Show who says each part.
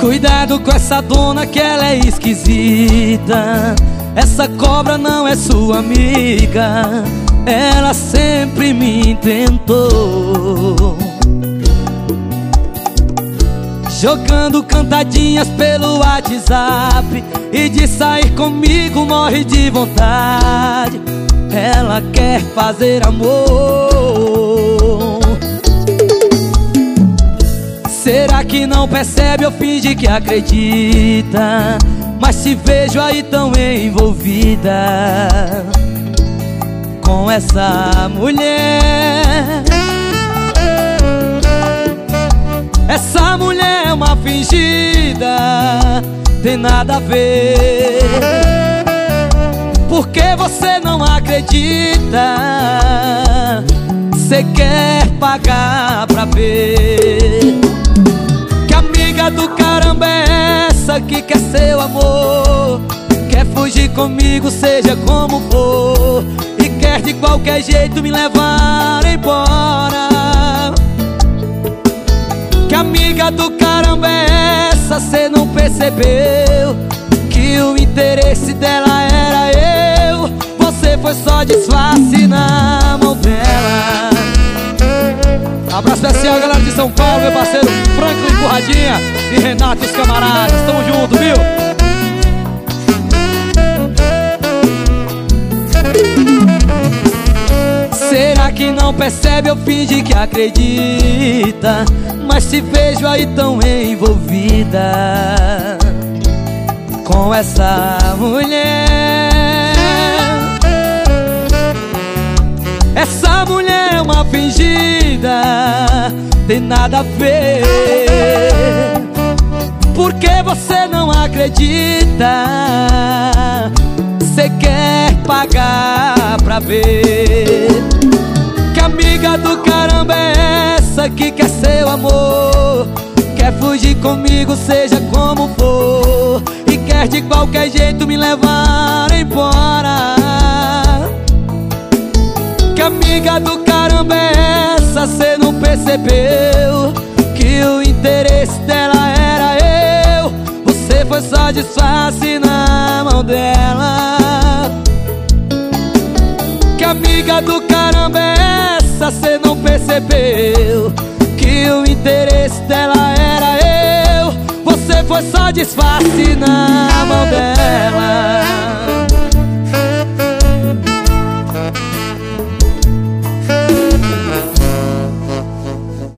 Speaker 1: Cuidado com essa dona que ela é esquisita. Essa cobra não é sua amiga, ela sempre me tentou, jogando cantadinhas pelo WhatsApp, e de sair comigo morre de vontade. Ela quer fazer amor. Será que não percebe ou finge que acredita? Mas te vejo aí tão envolvida com essa mulher. Essa mulher é uma fingida, tem nada a ver. Por que você não acredita? Cê quer pagar pra ver. Que amiga do caramba é essa que quer seu amor? Quer fugir comigo, seja como for, e quer de qualquer jeito me levar embora. Que amiga do caramba é essa? Cê não percebeu que o interesse dela era eu? Você foi só disfarce na mão dela. Abraço especial, galera de São Paulo, meu parceiro Franklin Curradinha e Renato e os camaradas. Tamo junto, viu? Será que não percebe ou finge que acredita? Mas te vejo aí tão envolvida com essa mulher. Essa mulher é uma fingida, tem nada a ver. Por que você não acredita? Cê quer pagar pra ver. Que amiga do caramba é essa que quer seu amor? Quer fugir comigo, seja como for, e quer de qualquer jeito me levar embora. Que amiga do caramba é essa? Cê não percebeu que o interesse dela era eu? Você foi só disfarce na mão dela. Que amiga do caramba é essa? Cê não percebeu que o interesse dela era eu? Você foi só disfarce na mão dela.